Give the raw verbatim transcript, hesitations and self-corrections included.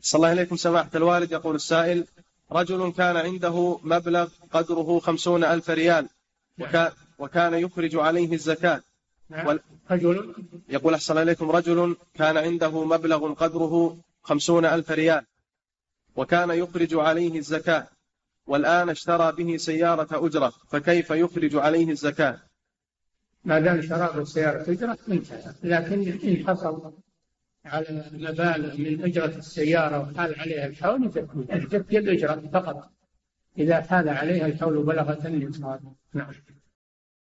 صلى الله عليكم سماحة الوالد. يقول السائل: رجل كان عنده مبلغ قدره خمسون ألف ريال وكان, وكان يخرج عليه الزكاة. وال... رجل يقول أحسن إليكم: رجل كان عنده مبلغ قدره خمسون ألف ريال وكان يخرج عليه الزكاة، والآن اشترى به سيارة أجرة، فكيف يخرج عليه الزكاة؟ ما دام شرى بالسيارة أجرة انتهى، لكن إن حصل على مبالغ من أجرة السيارة وحال عليها الحول يزكي الأجرة فقط إذا حال عليها الحول بلغت النصاب. نعم.